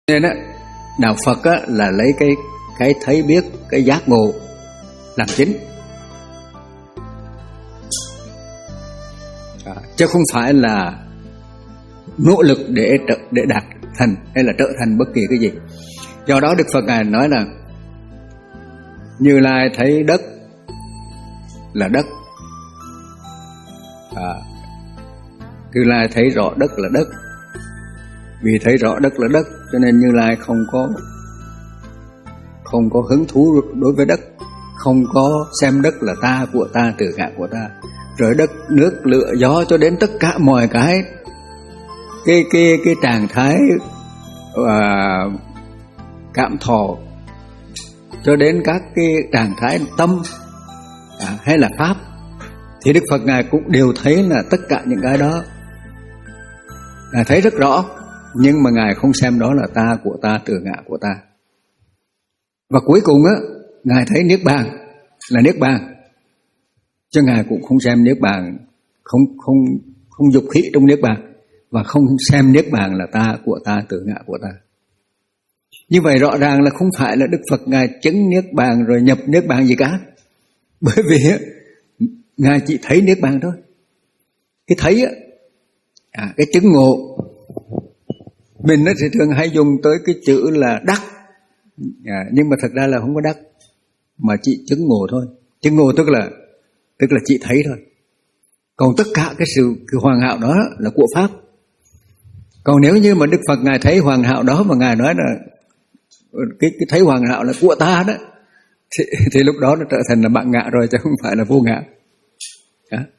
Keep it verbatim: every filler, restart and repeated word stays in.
Nên á, đạo Phật á, là lấy cái cái thấy biết, cái giác ngộ làm chính, à, chứ không phải là nỗ lực để để đạt thành hay là trở thành bất kỳ cái gì. Do đó Đức Phật ngài nói là Như Lai thấy đất là đất, à, Như Lai thấy rõ đất là đất. Vì thấy rõ đất là đất cho nên Như Lai không có không có hứng thú đối với đất, không có xem đất là ta, của ta, tự ngã của ta. Rồi đất, nước, lửa, gió cho đến tất cả mọi cái cái cái cái trạng thái và cảm thọ, cho đến các cái trạng thái tâm, à, hay là pháp, thì Đức Phật ngài cũng đều thấy là tất cả những cái đó ngài thấy rất rõ, nhưng mà ngài không xem đó là ta, của ta, tự ngã của ta. Và cuối cùng á, ngài thấy niết bàn là niết bàn, chứ ngài cũng không xem niết bàn, không không không dục khí trong niết bàn, và không xem niết bàn là ta, của ta, tự ngã của ta. Như vậy rõ ràng là không phải là Đức Phật ngài chứng niết bàn rồi nhập niết bàn gì cả, bởi vì á, ngài chỉ thấy niết bàn thôi. Cái thấy á, à, cái chứng ngộ mình nó thì thường hay dùng tới cái chữ là đắc, à, nhưng mà thật ra là không có đắc, mà chỉ chứng ngộ thôi. Chứng ngộ tức là tức là chỉ thấy thôi. Còn tất cả cái sự cái hoàn hảo đó là của pháp. Còn nếu như mà Đức Phật ngài thấy hoàn hảo đó mà ngài nói là cái cái thấy hoàn hảo là của ta đó, thì, thì lúc đó nó trở thành là bạn ngã rồi, chứ không phải là vô ngã. Đó.